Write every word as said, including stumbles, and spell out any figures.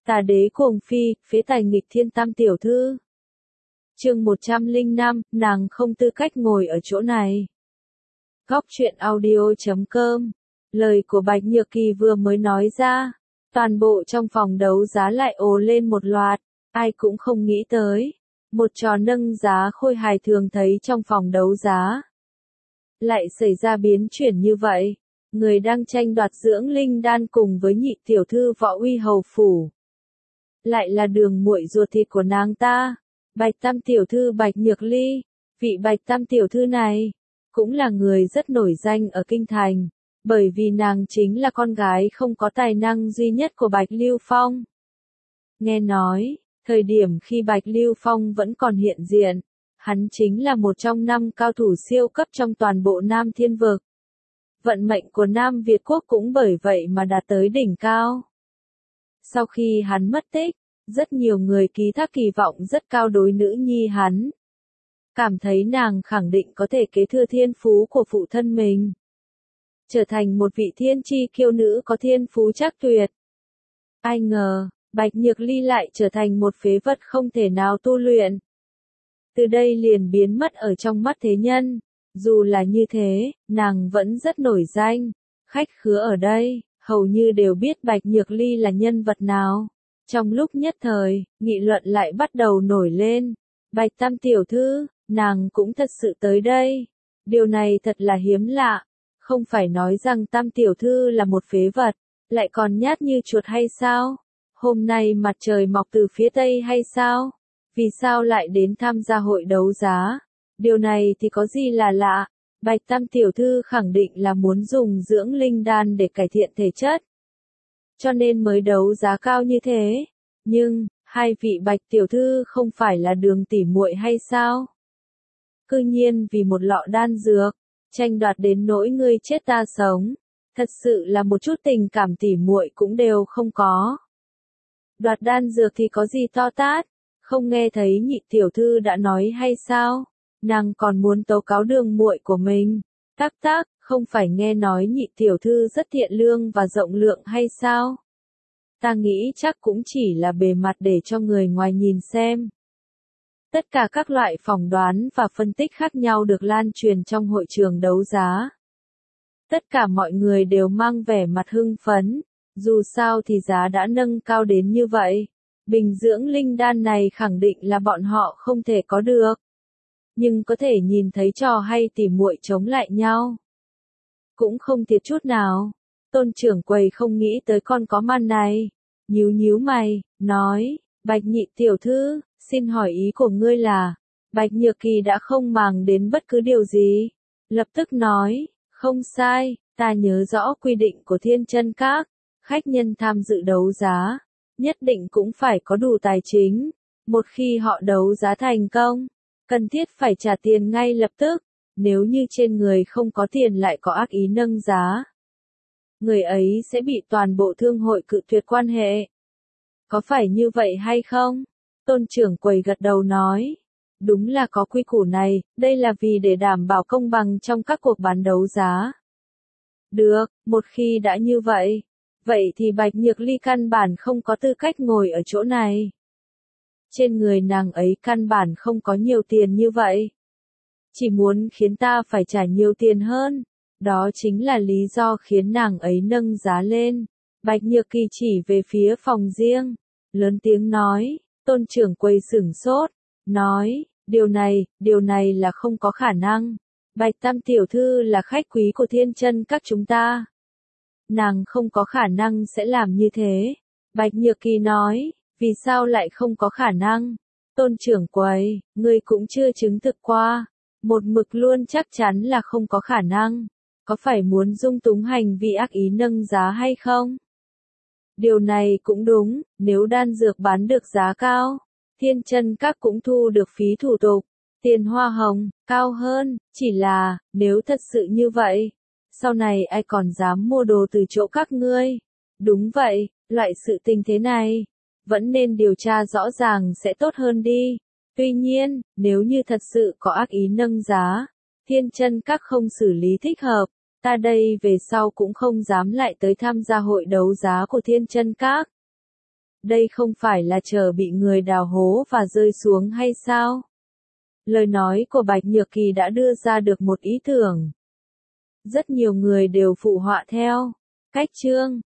Tà đế cuồng phi, phế tài nghịch thiên tam tiểu thư. Chương một trăm lẻ năm, nàng không tư cách ngồi ở chỗ này. Góc truyện audio chấm com. Lời của Bạch Nhược Kỳ vừa mới nói ra, toàn bộ trong phòng đấu giá lại ồ lên một loạt, ai cũng không nghĩ tới. Một trò nâng giá khôi hài thường thấy trong phòng đấu giá. Lại xảy ra biến chuyển như vậy, người đang tranh đoạt dưỡng linh đan cùng với nhị tiểu thư Võ Uy hầu phủ. Lại là đường muội ruột thịt của nàng ta, Bạch Tam tiểu thư Bạch Nhược Ly. Vị Bạch Tam tiểu thư này, cũng là người rất nổi danh ở Kinh Thành, bởi vì nàng chính là con gái không có tài năng duy nhất của Bạch Lưu Phong. Nghe nói, thời điểm khi Bạch Lưu Phong vẫn còn hiện diện, hắn chính là một trong năm cao thủ siêu cấp trong toàn bộ Nam Thiên Vực. Vận mệnh của Nam Việt Quốc cũng bởi vậy mà đạt tới đỉnh cao. Sau khi hắn mất tích, rất nhiều người ký thác kỳ vọng rất cao đối nữ nhi hắn. Cảm thấy nàng khẳng định có thể kế thừa thiên phú của phụ thân mình. Trở thành một vị thiên chi kiêu nữ có thiên phú chắc tuyệt. Ai ngờ, Bạch Nhược Ly lại trở thành một phế vật không thể nào tu luyện. Từ đây liền biến mất ở trong mắt thế nhân. Dù là như thế, nàng vẫn rất nổi danh. Khách khứa ở đây, hầu như đều biết Bạch Nhược Ly là nhân vật nào. Trong lúc nhất thời, nghị luận lại bắt đầu nổi lên. Bạch Tam tiểu thư, nàng cũng thật sự tới đây. Điều này thật là hiếm lạ. Không phải nói rằng Tam tiểu thư là một phế vật, lại còn nhát như chuột hay sao? Hôm nay mặt trời mọc từ phía tây hay sao? Vì sao lại đến tham gia hội đấu giá? Điều này thì có gì là lạ? Bạch Tam tiểu thư khẳng định là muốn dùng dưỡng linh đan để cải thiện thể chất. Cho nên mới đấu giá cao như thế. Nhưng, hai vị Bạch tiểu thư không phải là Đường tỷ muội hay sao? Cư nhiên vì một lọ đan dược, tranh đoạt đến nỗi ngươi chết ta sống. Thật sự là một chút tình cảm tỷ muội cũng đều không có. Đoạt đan dược thì có gì to tát? Không nghe thấy nhị tiểu thư đã nói hay sao? Nàng còn muốn tố cáo Đường muội của mình. Tắc tắc, không phải nghe nói nhị tiểu thư rất thiện lương và rộng lượng hay sao? Ta nghĩ chắc cũng chỉ là bề mặt để cho người ngoài nhìn xem. Tất cả các loại phỏng đoán và phân tích khác nhau được lan truyền trong hội trường đấu giá. Tất cả mọi người đều mang vẻ mặt hưng phấn, dù sao thì giá đã nâng cao đến như vậy. Bình dưỡng linh đan này khẳng định là bọn họ không thể có được. Nhưng có thể nhìn thấy trò hay tỉ muội chống lại nhau. Cũng không thiệt chút nào. Tôn trưởng quầy không nghĩ tới con có màn này. Nhíu nhíu mày, nói, Bạch nhị tiểu thư, xin hỏi ý của ngươi là, Bạch Nhược Kỳ đã không màng đến bất cứ điều gì. Lập tức nói, không sai, ta nhớ rõ quy định của Thiên Chân Các, khách nhân tham dự đấu giá, nhất định cũng phải có đủ tài chính. Một khi họ đấu giá thành công, cần thiết phải trả tiền ngay lập tức, nếu như trên người không có tiền lại có ác ý nâng giá. Người ấy sẽ bị toàn bộ thương hội cự tuyệt quan hệ. Có phải như vậy hay không? Tôn trưởng quầy gật đầu nói. Đúng là có quy củ này, đây là vì để đảm bảo công bằng trong các cuộc bán đấu giá. Được, một khi đã như vậy, vậy thì Bạch Nhược Ly căn bản không có tư cách ngồi ở chỗ này. Trên người nàng ấy căn bản không có nhiều tiền như vậy. Chỉ muốn khiến ta phải trả nhiều tiền hơn. Đó chính là lý do khiến nàng ấy nâng giá lên. Bạch Nhược Kỳ chỉ về phía phòng riêng. Lớn tiếng nói, tôn trưởng quầy sửng sốt. Nói, điều này, điều này là không có khả năng. Bạch Tam tiểu thư là khách quý của Thiên Chân Các chúng ta. Nàng không có khả năng sẽ làm như thế. Bạch Nhược Kỳ nói, vì sao lại không có khả năng? Tôn trưởng quầy, ngươi cũng chưa chứng thực qua. Một mực luôn chắc chắn là không có khả năng. Có phải muốn dung túng hành vi ác ý nâng giá hay không? Điều này cũng đúng, nếu đan dược bán được giá cao, Thiên Chân Các cũng thu được phí thủ tục, tiền hoa hồng, cao hơn, chỉ là, nếu thật sự như vậy, sau này ai còn dám mua đồ từ chỗ các ngươi? Đúng vậy, loại sự tình thế này, vẫn nên điều tra rõ ràng sẽ tốt hơn đi. Tuy nhiên, nếu như thật sự có ác ý nâng giá, Thiên Chân Các không xử lý thích hợp, ta đây về sau cũng không dám lại tới tham gia hội đấu giá của Thiên Chân Các. Đây không phải là chờ bị người đào hố và rơi xuống hay sao? Lời nói của Bạch Nhược Kỳ đã đưa ra được một ý tưởng. Rất nhiều người đều phụ họa theo. Cách chương